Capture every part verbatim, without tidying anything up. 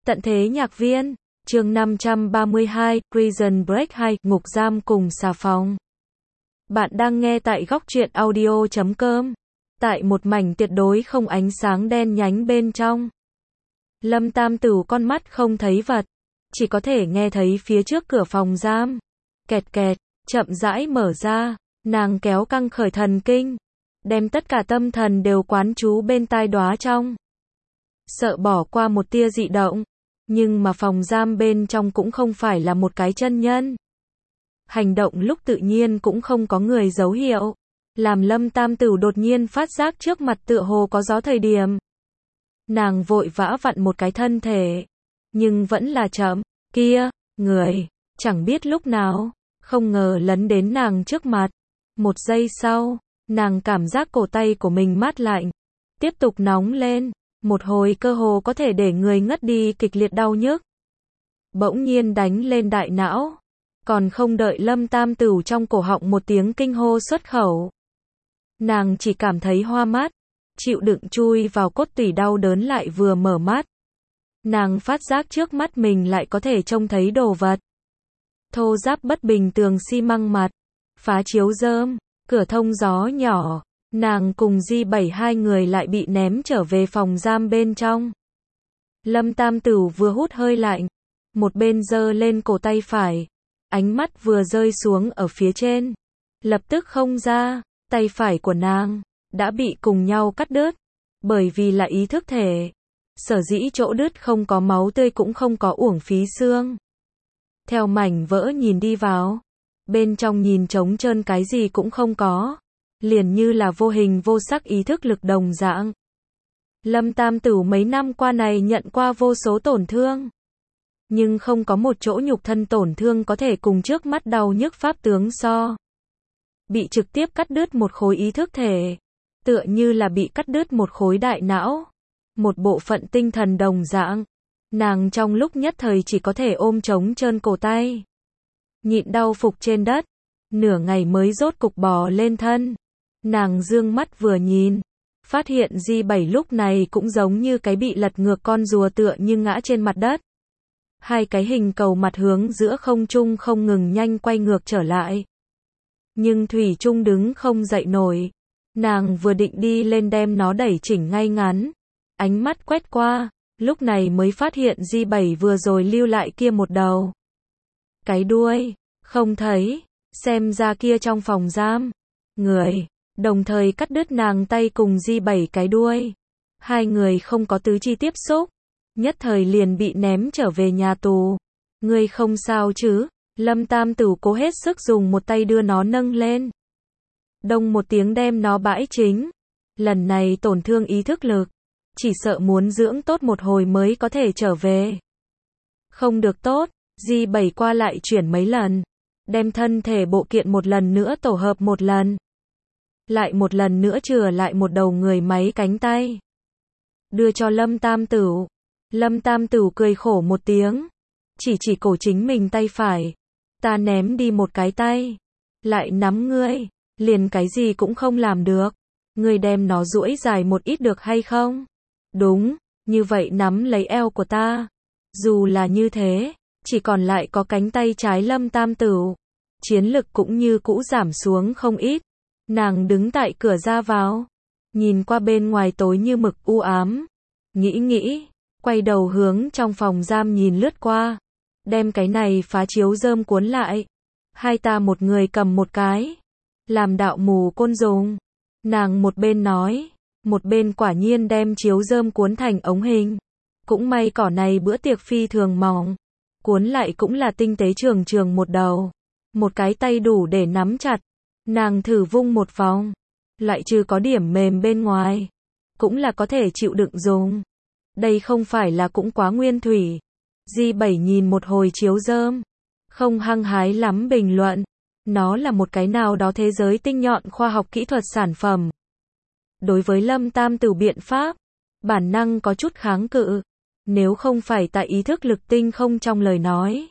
Tận thế nhạc viên, chương năm trăm ba mươi hai, Prison Break hai, ngục giam cùng xà phòng. Bạn đang nghe tại góc truyện audio chấm com. Tại một mảnh tuyệt đối không ánh sáng đen nhánh bên trong. Lâm Tam Tửu con mắt không thấy vật, chỉ có thể nghe thấy phía trước cửa phòng giam. Kẹt kẹt, chậm rãi mở ra, nàng kéo căng khởi thần kinh, đem tất cả tâm thần đều quán trú bên tai đóa trong. Sợ bỏ qua một tia dị động, nhưng mà phòng giam bên trong cũng không phải là một cái chân nhân. Hành động lúc tự nhiên cũng không có người dấu hiệu, làm Lâm Tam Tửu đột nhiên phát giác trước mặt tựa hồ có gió thời điểm. Nàng vội vã vặn một cái thân thể, nhưng vẫn là chậm, kia, người, chẳng biết lúc nào, không ngờ lấn đến nàng trước mặt. Một giây sau, nàng cảm giác cổ tay của mình mát lạnh, tiếp tục nóng lên, một hồi cơ hồ có thể để người ngất đi kịch liệt đau nhức. Bỗng nhiên đánh lên đại não, còn không đợi Lâm Tam Tửu trong cổ họng một tiếng kinh hô xuất khẩu. Nàng chỉ cảm thấy hoa mắt, chịu đựng chui vào cốt tủy đau đớn lại vừa mở mắt. Nàng phát giác trước mắt mình lại có thể trông thấy đồ vật. Thô ráp bất bình tường xi măng mặt, phá chiếu rơm, cửa thông gió nhỏ, nàng cùng Di bảy hai người lại bị ném trở về phòng giam bên trong. Lâm Tam Tửu vừa hút hơi lạnh, một bên giơ lên cổ tay phải, ánh mắt vừa rơi xuống ở phía trên, lập tức không ra, tay phải của nàng đã bị cùng nhau cắt đứt, bởi vì là ý thức thể, sở dĩ chỗ đứt không có máu tươi cũng không có uổng phí xương. Theo mảnh vỡ nhìn đi vào, bên trong nhìn trống trơn cái gì cũng không có, liền như là vô hình vô sắc ý thức lực đồng dạng. Lâm Tam Tửu mấy năm qua này nhận qua vô số tổn thương, nhưng không có một chỗ nhục thân tổn thương có thể cùng trước mắt đau nhức pháp tướng so. Bị trực tiếp cắt đứt một khối ý thức thể, tựa như là bị cắt đứt một khối đại não, một bộ phận tinh thần đồng dạng. Nàng trong lúc nhất thời chỉ có thể ôm trống trơn cổ tay, nhịn đau phục trên đất, nửa ngày mới rốt cục bò lên thân. Nàng dương mắt vừa nhìn, phát hiện Di bảy lúc này cũng giống như cái bị lật ngược con rùa tựa như ngã trên mặt đất. Hai cái hình cầu mặt hướng giữa không trung không ngừng nhanh quay ngược trở lại. Nhưng thủy chung đứng không dậy nổi. Nàng vừa định đi lên đem nó đẩy chỉnh ngay ngắn, ánh mắt quét qua, lúc này mới phát hiện Di bảy vừa rồi lưu lại kia một đầu. Cái đuôi, không thấy, xem ra kia trong phòng giam, người, đồng thời cắt đứt nàng tay cùng Di bảy cái đuôi. Hai người không có tứ chi tiếp xúc, nhất thời liền bị ném trở về nhà tù. Ngươi không sao chứ? Lâm Tam Tửu cố hết sức dùng một tay đưa nó nâng lên. Đông một tiếng đem nó bãi chính. Lần này tổn thương ý thức lực, chỉ sợ muốn dưỡng tốt một hồi mới có thể trở về. Không được tốt, Di bảy qua lại chuyển mấy lần, đem thân thể bộ kiện một lần nữa tổ hợp một lần. Lại một lần nữa chừa lại một đầu người máy cánh tay. Đưa cho Lâm Tam Tửu. Lâm Tam Tửu cười khổ một tiếng, chỉ chỉ cổ chính mình tay phải. Ta ném đi một cái tay, lại nắm ngươi, liền cái gì cũng không làm được. Ngươi đem nó duỗi dài một ít được hay không? Đúng, như vậy nắm lấy eo của ta. Dù là như thế, chỉ còn lại có cánh tay trái Lâm Tam Tửu. Chiến lực cũng như cũ giảm xuống không ít. Nàng đứng tại cửa ra vào, nhìn qua bên ngoài tối như mực u ám. Nghĩ nghĩ, quay đầu hướng trong phòng giam nhìn lướt qua. Đem cái này phá chiếu rơm cuốn lại. Hai ta một người cầm một cái. Làm đạo mù côn dùng. Nàng một bên nói, một bên quả nhiên đem chiếu rơm cuốn thành ống hình. Cũng may cỏ này bữa tiệc phi thường mỏng. Cuốn lại cũng là tinh tế trường trường một đầu. Một cái tay đủ để nắm chặt. Nàng thử vung một vòng. Lại trừ có điểm mềm bên ngoài. Cũng là có thể chịu đựng dùng. Đây không phải là cũng quá nguyên thủy. Di bảy nhìn một hồi chiếu rơm, không hăng hái lắm bình luận. Nó là một cái nào đó thế giới tinh nhọn khoa học kỹ thuật sản phẩm. Đối với Lâm Tam Tửu biện pháp, bản năng có chút kháng cự. Nếu không phải tại ý thức lực tinh không trong lời nói,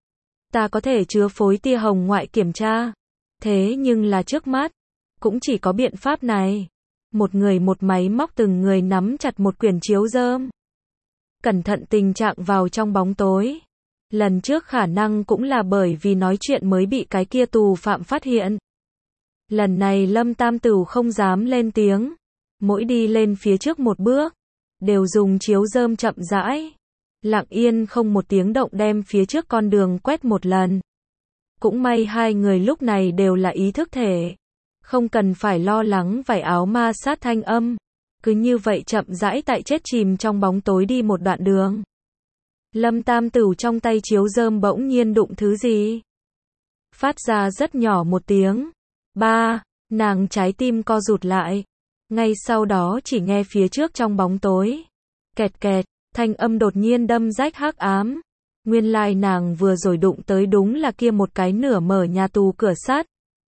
ta có thể chứa phối tia hồng ngoại kiểm tra. Thế nhưng là trước mắt, cũng chỉ có biện pháp này. Một người một máy móc từng người nắm chặt một quyển chiếu rơm. cẩn thận tình trạng vào trong bóng tối. Lần trước khả năng cũng là bởi vì nói chuyện mới bị cái kia tù phạm phát hiện. Lần này Lâm Tam Tửu không dám lên tiếng, mỗi đi lên phía trước một bước, đều dùng chiếu rơm chậm rãi, lặng yên không một tiếng động đem phía trước con đường quét một lần. Cũng may hai người lúc này đều là ý thức thể, không cần phải lo lắng vải áo ma sát thanh âm, cứ như vậy chậm rãi tại chết chìm trong bóng tối đi một đoạn đường. Lâm Tam Tửu trong tay chiếu rơm bỗng nhiên đụng thứ gì, phát ra rất nhỏ một tiếng. Ba, nàng trái tim co rụt lại. Ngay sau đó chỉ nghe phía trước trong bóng tối, kẹt kẹt, thanh âm đột nhiên đâm rách hắc ám. Nguyên lai nàng vừa rồi đụng tới đúng là kia một cái nửa mở nhà tù cửa sắt.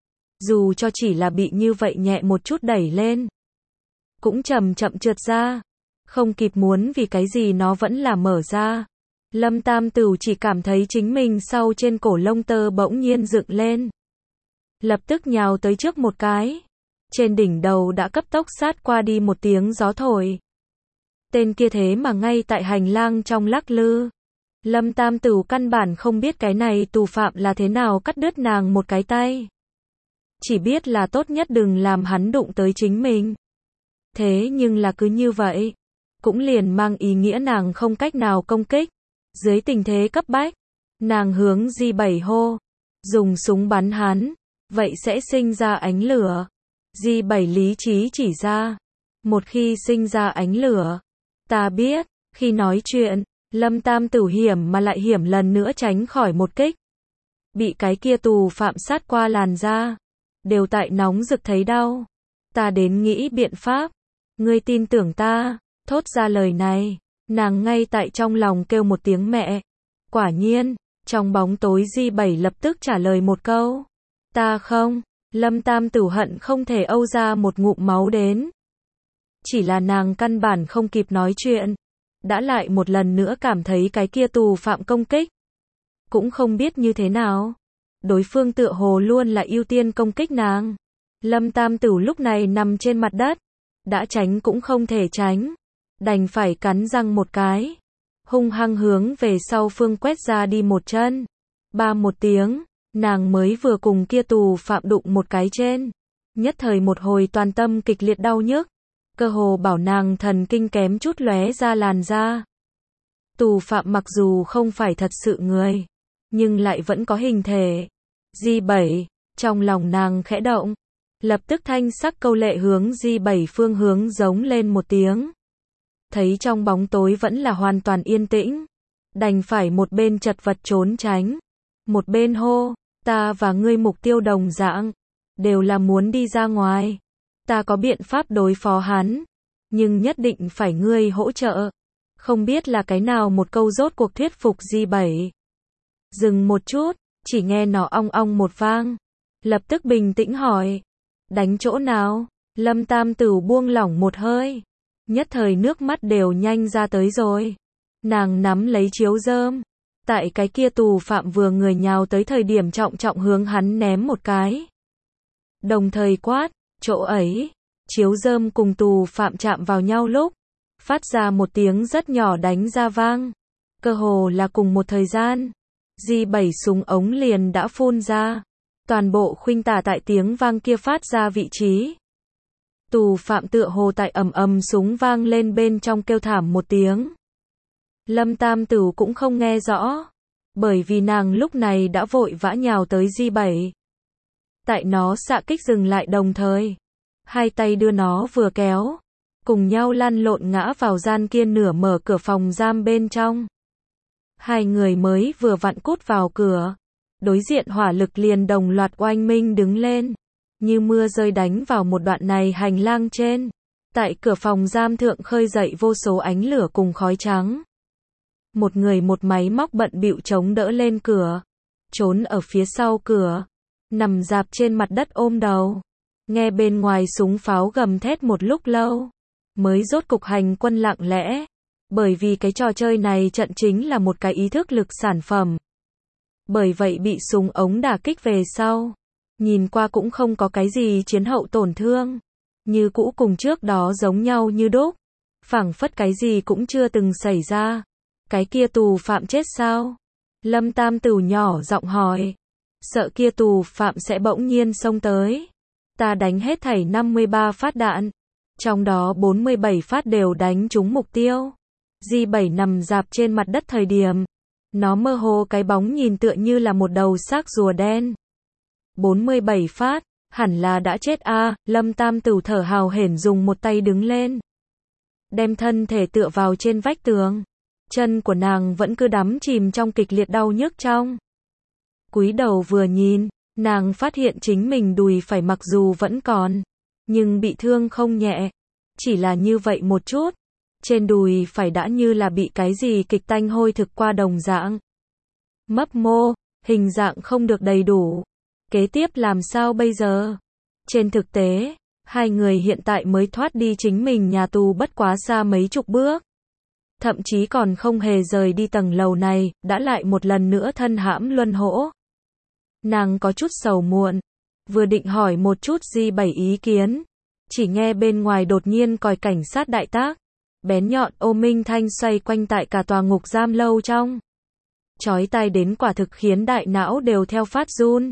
Dù cho chỉ là bị như vậy nhẹ một chút đẩy lên, cũng chậm chậm trượt ra, không kịp muốn vì cái gì nó vẫn là mở ra. Lâm Tam Tửu chỉ cảm thấy chính mình sau trên cổ lông tơ bỗng nhiên dựng lên, lập tức nhào tới trước một cái. Trên đỉnh đầu đã cấp tốc sát qua đi một tiếng gió thổi. Tên kia thế mà ngay tại hành lang trong lắc lư. Lâm Tam Tửu căn bản không biết cái này tù phạm là thế nào cắt đứt nàng một cái tay. Chỉ biết là tốt nhất đừng làm hắn đụng tới chính mình. Thế nhưng là cứ như vậy, cũng liền mang ý nghĩa nàng không cách nào công kích. Dưới tình thế cấp bách, nàng hướng Di bảy hô, dùng súng bắn hắn, vậy sẽ sinh ra ánh lửa. Di bảy lý trí chỉ ra, một khi sinh ra ánh lửa, ta biết, khi nói chuyện, Lâm Tam Tửu hiểm mà lại hiểm lần nữa tránh khỏi một kích. Bị cái kia tù phạm sát qua làn da, đều tại nóng rực thấy đau. Ta đến nghĩ biện pháp, ngươi tin tưởng ta. Thốt ra lời này, nàng ngay tại trong lòng kêu một tiếng mẹ. Quả nhiên, trong bóng tối Di bảy lập tức trả lời một câu, ta không. Lâm Tam Tửu hận không thể âu ra một ngụm máu đến. Chỉ là nàng căn bản không kịp nói chuyện, đã lại một lần nữa cảm thấy cái kia tù phạm công kích. Cũng không biết như thế nào, đối phương tựa hồ luôn là ưu tiên công kích nàng. Lâm Tam Tửu lúc này nằm trên mặt đất, đã tránh cũng không thể tránh, đành phải cắn răng một cái, hung hăng hướng về sau phương quét ra đi một chân. Ba một tiếng, nàng mới vừa cùng kia tù phạm đụng một cái trên, nhất thời một hồi toàn tâm kịch liệt đau nhức, cơ hồ bảo nàng thần kinh kém chút lóe ra làn da. Tù phạm mặc dù không phải thật sự người, nhưng lại vẫn có hình thể. Di bảy, trong lòng nàng khẽ động, lập tức thanh sắc câu lệ hướng Di bảy phương hướng giống lên một tiếng. Thấy trong bóng tối vẫn là hoàn toàn yên tĩnh, đành phải một bên chật vật trốn tránh, một bên hô, ta và ngươi mục tiêu đồng dạng, đều là muốn đi ra ngoài. Ta có biện pháp đối phó hắn, nhưng nhất định phải ngươi hỗ trợ. Không biết là cái nào một câu rốt cuộc thuyết phục Di bảy. Dừng một chút, chỉ nghe nó ong ong một vang, lập tức bình tĩnh hỏi, đánh chỗ nào? Lâm Tam Tửu buông lỏng một hơi, nhất thời nước mắt đều nhanh ra tới rồi. Nàng nắm lấy chiếu rơm, tại cái kia tù phạm vừa người nhào tới thời điểm trọng trọng hướng hắn ném một cái. Đồng thời quát, chỗ ấy. Chiếu rơm cùng tù phạm chạm vào nhau lúc, phát ra một tiếng rất nhỏ đánh ra vang. Cơ hồ là cùng một thời gian, Di bảy súng ống liền đã phun ra, toàn bộ khuynh tả tại tiếng vang kia phát ra vị trí. Tù phạm tựa hồ tại ầm ầm súng vang lên bên trong kêu thảm một tiếng. Lâm Tam Tửu cũng không nghe rõ, bởi vì nàng lúc này đã vội vã nhào tới Di bảy. Tại nó xạ kích dừng lại đồng thời, hai tay đưa nó vừa kéo, cùng nhau lăn lộn ngã vào gian kia nửa mở cửa phòng giam bên trong. Hai người mới vừa vặn cút vào cửa, đối diện hỏa lực liền đồng loạt oanh minh đứng lên, như mưa rơi đánh vào một đoạn này hành lang trên. Tại cửa phòng giam thượng khơi dậy vô số ánh lửa cùng khói trắng. Một người một máy móc bận bịu chống đỡ lên cửa, trốn ở phía sau cửa, nằm dạp trên mặt đất ôm đầu, nghe bên ngoài súng pháo gầm thét một lúc lâu, mới rốt cục hành quân lặng lẽ, bởi vì cái trò chơi này trận chính là một cái ý thức lực sản phẩm. Bởi vậy bị súng ống đả kích về sau, nhìn qua cũng không có cái gì chiến hậu tổn thương, như cũ cùng trước đó giống nhau như đúc, phảng phất cái gì cũng chưa từng xảy ra. Cái kia tù phạm chết sao? Lâm Tam Tửu nhỏ giọng hỏi. Sợ kia tù phạm sẽ bỗng nhiên xông tới. Ta đánh hết thảy năm mươi ba phát đạn. Trong đó bốn mươi bảy phát đều đánh trúng mục tiêu. Di bảy nằm rạp trên mặt đất thời điểm. Nó mơ hồ cái bóng nhìn tựa như là một đầu xác rùa đen. bốn mươi bảy phát, hẳn là đã chết a. À, Lâm Tam Tửu thở hào hển dùng một tay đứng lên. Đem thân thể tựa vào trên vách tường. Chân của nàng vẫn cứ đắm chìm trong kịch liệt đau nhức trong. Cúi đầu vừa nhìn, nàng phát hiện chính mình đùi phải mặc dù vẫn còn, nhưng bị thương không nhẹ. Chỉ là như vậy một chút. Trên đùi phải đã như là bị cái gì kịch tanh hôi thực qua đồng dạng. Mấp mô, hình dạng không được đầy đủ. Kế tiếp làm sao bây giờ? Trên thực tế, hai người hiện tại mới thoát đi chính mình nhà tù bất quá xa mấy chục bước. Thậm chí còn không hề rời đi tầng lầu này, đã lại một lần nữa thân hãm luân hỗ. Nàng có chút sầu muộn, vừa định hỏi một chút Di bảy ý kiến, chỉ nghe bên ngoài đột nhiên còi cảnh sát đại tác, bén nhọn ô minh thanh xoay quanh tại cả tòa ngục giam lâu trong. Chói tai đến quả thực khiến đại não đều theo phát run.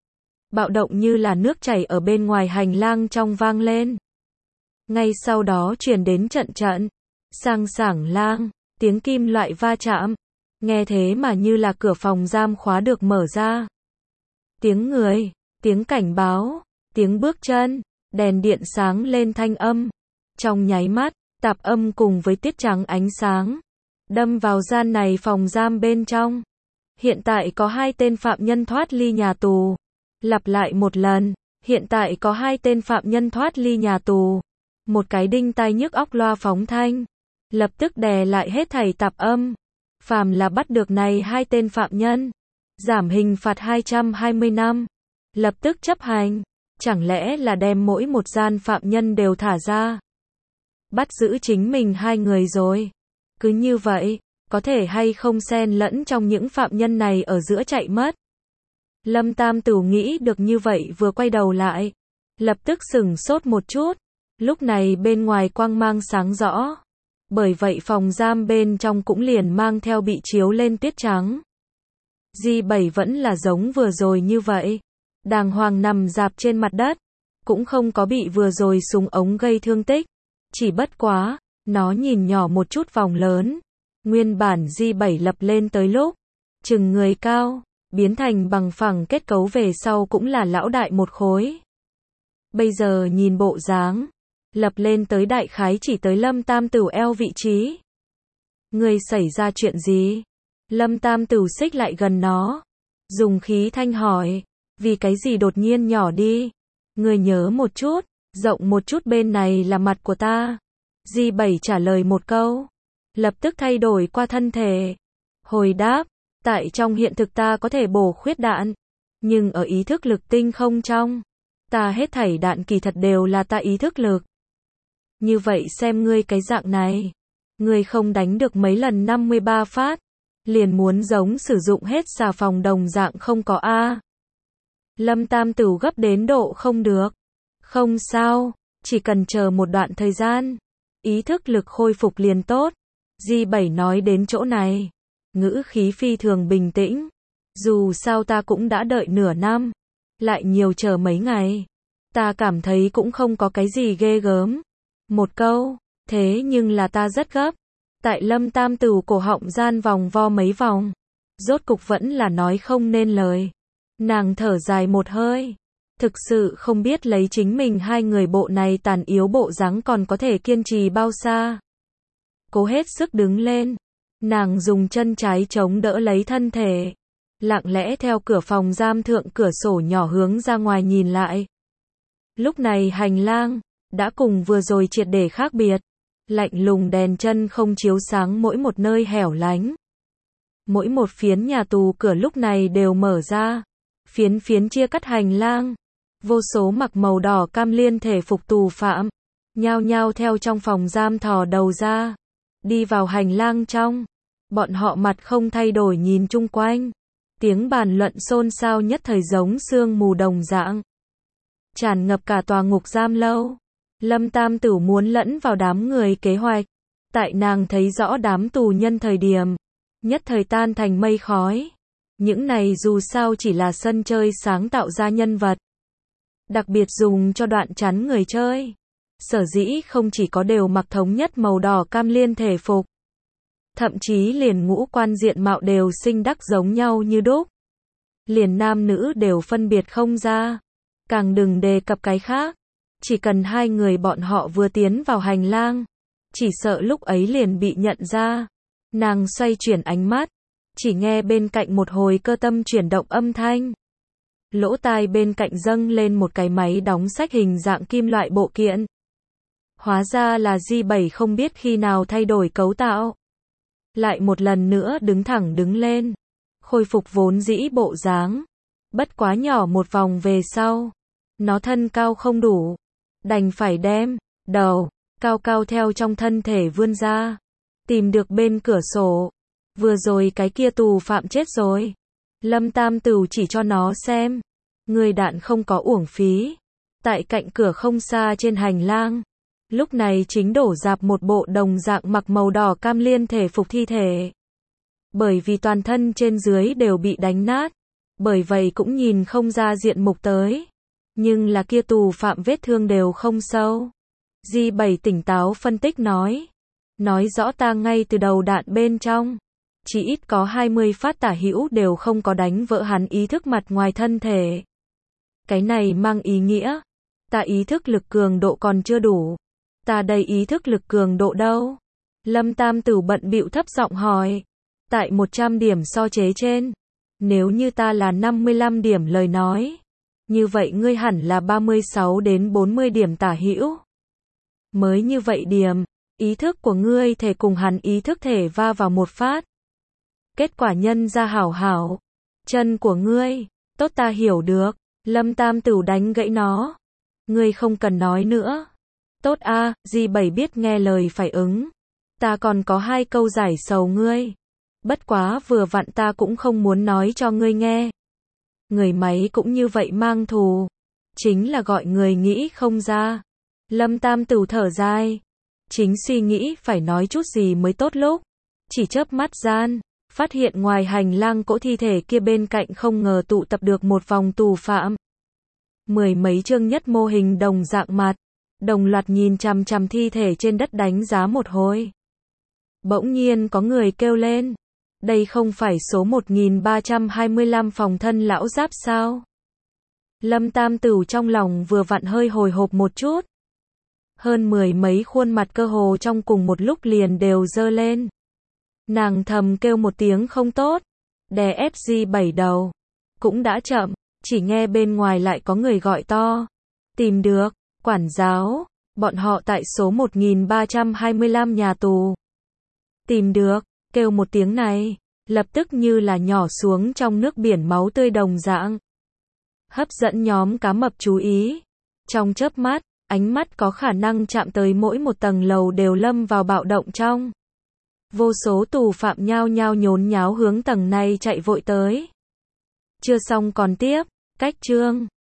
Bạo động như là nước chảy ở bên ngoài hành lang trong vang lên. Ngay sau đó truyền đến trận trận, sang sảng lang, tiếng kim loại va chạm. Nghe thế mà như là cửa phòng giam khóa được mở ra. Tiếng người, tiếng cảnh báo, tiếng bước chân, đèn điện sáng lên thanh âm. Trong nháy mắt, tạp âm cùng với tiết trắng ánh sáng, đâm vào gian này phòng giam bên trong. Hiện tại có hai tên phạm nhân thoát ly nhà tù. Lặp lại một lần, hiện tại có hai tên phạm nhân thoát ly nhà tù. Một cái đinh tai nhức óc loa phóng thanh, lập tức đè lại hết thảy tạp âm. Phàm là bắt được này hai tên phạm nhân, giảm hình phạt hai trăm hai mươi năm. Lập tức chấp hành. Chẳng lẽ là đem mỗi một gian phạm nhân đều thả ra? Bắt giữ chính mình hai người rồi. Cứ như vậy, có thể hay không xen lẫn trong những phạm nhân này ở giữa chạy mất? Lâm Tam Tửu nghĩ được như vậy vừa quay đầu lại. Lập tức sửng sốt một chút. Lúc này bên ngoài quang mang sáng rõ. Bởi vậy phòng giam bên trong cũng liền mang theo bị chiếu lên tuyết trắng. Di bảy vẫn là giống vừa rồi như vậy. Đàng hoàng nằm rạp trên mặt đất. Cũng không có bị vừa rồi súng ống gây thương tích. Chỉ bất quá, nó nhìn nhỏ một chút vòng lớn. Nguyên bản Di bảy lập lên tới lúc chừng người cao, biến thành bằng phẳng kết cấu về sau cũng là lão đại một khối. Bây giờ nhìn bộ dáng, lập lên tới đại khái chỉ tới Lâm Tam Tửu eo vị trí. Người xảy ra chuyện gì? Lâm Tam Tửu xích lại gần nó, dùng khí thanh hỏi, vì cái gì đột nhiên nhỏ đi? Người nhớ một chút, rộng một chút bên này là mặt của ta. Di bảy trả lời một câu, lập tức thay đổi qua thân thể. Hồi đáp, tại trong hiện thực ta có thể bổ khuyết đạn, nhưng ở ý thức lực tinh không trong, ta hết thảy đạn kỳ thật đều là ta ý thức lực. Như vậy xem ngươi cái dạng này, ngươi không đánh được mấy lần năm mươi ba phát, liền muốn giống sử dụng hết xà phòng đồng dạng không có a. Lâm Tam Tửu gấp đến độ không được. Không sao, chỉ cần chờ một đoạn thời gian, ý thức lực khôi phục liền tốt. Di bảy nói đến chỗ này, ngữ khí phi thường bình tĩnh. Dù sao ta cũng đã đợi nửa năm, lại nhiều chờ mấy ngày. Ta cảm thấy cũng không có cái gì ghê gớm. Một câu, thế nhưng là ta rất gấp. Tại Lâm Tam Tửu cổ họng gian vòng vo mấy vòng. Rốt cục vẫn là nói không nên lời. Nàng thở dài một hơi. Thực sự không biết lấy chính mình hai người bộ này tàn yếu bộ dáng còn có thể kiên trì bao xa. Cố hết sức đứng lên. Nàng dùng chân trái chống đỡ lấy thân thể. Lặng lẽ theo cửa phòng giam thượng cửa sổ nhỏ hướng ra ngoài nhìn lại. Lúc này hành lang đã cùng vừa rồi triệt để khác biệt. Lạnh lùng đèn chân không chiếu sáng mỗi một nơi hẻo lánh. Mỗi một phiến nhà tù cửa lúc này đều mở ra. Phiến phiến chia cắt hành lang. Vô số mặc màu đỏ cam liên thể phục tù phạm, nhao nhao theo trong phòng giam thò đầu ra, đi vào hành lang trong. Bọn họ mặt không thay đổi nhìn chung quanh. Tiếng bàn luận xôn xao nhất thời giống sương mù đồng dạng, tràn ngập cả tòa ngục giam lâu. Lâm Tam Tửu muốn lẫn vào đám người kế hoạch. Tại nàng thấy rõ đám tù nhân thời điểm, nhất thời tan thành mây khói. Những này dù sao chỉ là sân chơi sáng tạo ra nhân vật, đặc biệt dùng cho đoạn chắn người chơi. Sở dĩ không chỉ có đều mặc thống nhất màu đỏ cam liên thể phục, thậm chí liền ngũ quan diện mạo đều xinh đắc giống nhau như đúc. Liền nam nữ đều phân biệt không ra. Càng đừng đề cập cái khác. Chỉ cần hai người bọn họ vừa tiến vào hành lang, chỉ sợ lúc ấy liền bị nhận ra. Nàng xoay chuyển ánh mắt, chỉ nghe bên cạnh một hồi cơ tâm chuyển động âm thanh. Lỗ tai bên cạnh dâng lên một cái máy đóng sách hình dạng kim loại bộ kiện. Hóa ra là G bảy không biết khi nào thay đổi cấu tạo. Lại một lần nữa đứng thẳng đứng lên, khôi phục vốn dĩ bộ dáng. Bất quá nhỏ một vòng về sau, nó thân cao không đủ, đành phải đem đầu cao cao theo trong thân thể vươn ra, tìm được bên cửa sổ. Vừa rồi cái kia tù phạm chết rồi. Lâm Tam Tửu chỉ cho nó xem. Người đạn không có uổng phí. Tại cạnh cửa không xa trên hành lang, lúc này chính đổ rạp một bộ đồng dạng mặc màu đỏ cam liên thể phục thi thể. Bởi vì toàn thân trên dưới đều bị đánh nát, bởi vậy cũng nhìn không ra diện mục tới. Nhưng là kia tù phạm vết thương đều không sâu. G bảy tỉnh táo phân tích nói. Nói rõ ta ngay từ đầu đạn bên trong, chỉ ít có hai mươi phát tả hữu đều không có đánh vỡ hắn ý thức mặt ngoài thân thể. Cái này mang ý nghĩa, ta ý thức lực cường độ còn chưa đủ. Ta đây ý thức lực cường độ đâu? Lâm Tam Tửu bận bịu thấp giọng hỏi. Tại một trăm điểm so chế trên. Nếu như ta là năm mươi lăm điểm lời nói, như vậy ngươi hẳn là ba mươi sáu đến bốn mươi điểm tả hữu. Mới như vậy điểm, ý thức của ngươi thể cùng hắn ý thức thể va vào một phát. Kết quả nhân ra hảo hảo. Chân của ngươi, tốt ta hiểu được. Lâm Tam Tửu đánh gãy nó. Ngươi không cần nói nữa. Tốt a, G bảy biết nghe lời phải ứng. Ta còn có hai câu giải sầu ngươi. Bất quá vừa vặn ta cũng không muốn nói cho ngươi nghe. Người máy cũng như vậy mang thù. Chính là gọi người nghĩ không ra. Lâm Tam Tửu thở dài. Chính suy nghĩ phải nói chút gì mới tốt lúc. Chỉ chớp mắt gian, phát hiện ngoài hành lang cỗ thi thể kia bên cạnh không ngờ tụ tập được một vòng tù phạm. Mười mấy chương nhất mô hình đồng dạng mặt, đồng loạt nhìn chằm chằm thi thể trên đất đánh giá một hồi. Bỗng nhiên có người kêu lên. Đây không phải số một nghìn ba trăm hai mươi lăm phòng thân lão giáp sao? Lâm Tam Tửu trong lòng vừa vặn hơi hồi hộp một chút. Hơn mười mấy khuôn mặt cơ hồ trong cùng một lúc liền đều dơ lên. Nàng thầm kêu một tiếng không tốt, đè ép G bảy đầu. Cũng đã chậm, chỉ nghe bên ngoài lại có người gọi to. Tìm được, quản giáo, bọn họ tại số một nghìn ba trăm hai mươi lăm nhà tù. Tìm được, kêu một tiếng này, lập tức như là nhỏ xuống trong nước biển máu tươi đồng dạng. Hấp dẫn nhóm cá mập chú ý. Trong chớp mắt, ánh mắt có khả năng chạm tới mỗi một tầng lầu đều lâm vào bạo động trong. Vô số tù phạm nhao nhao nhốn nháo hướng tầng này chạy vội tới. Chưa xong còn tiếp, cách chương.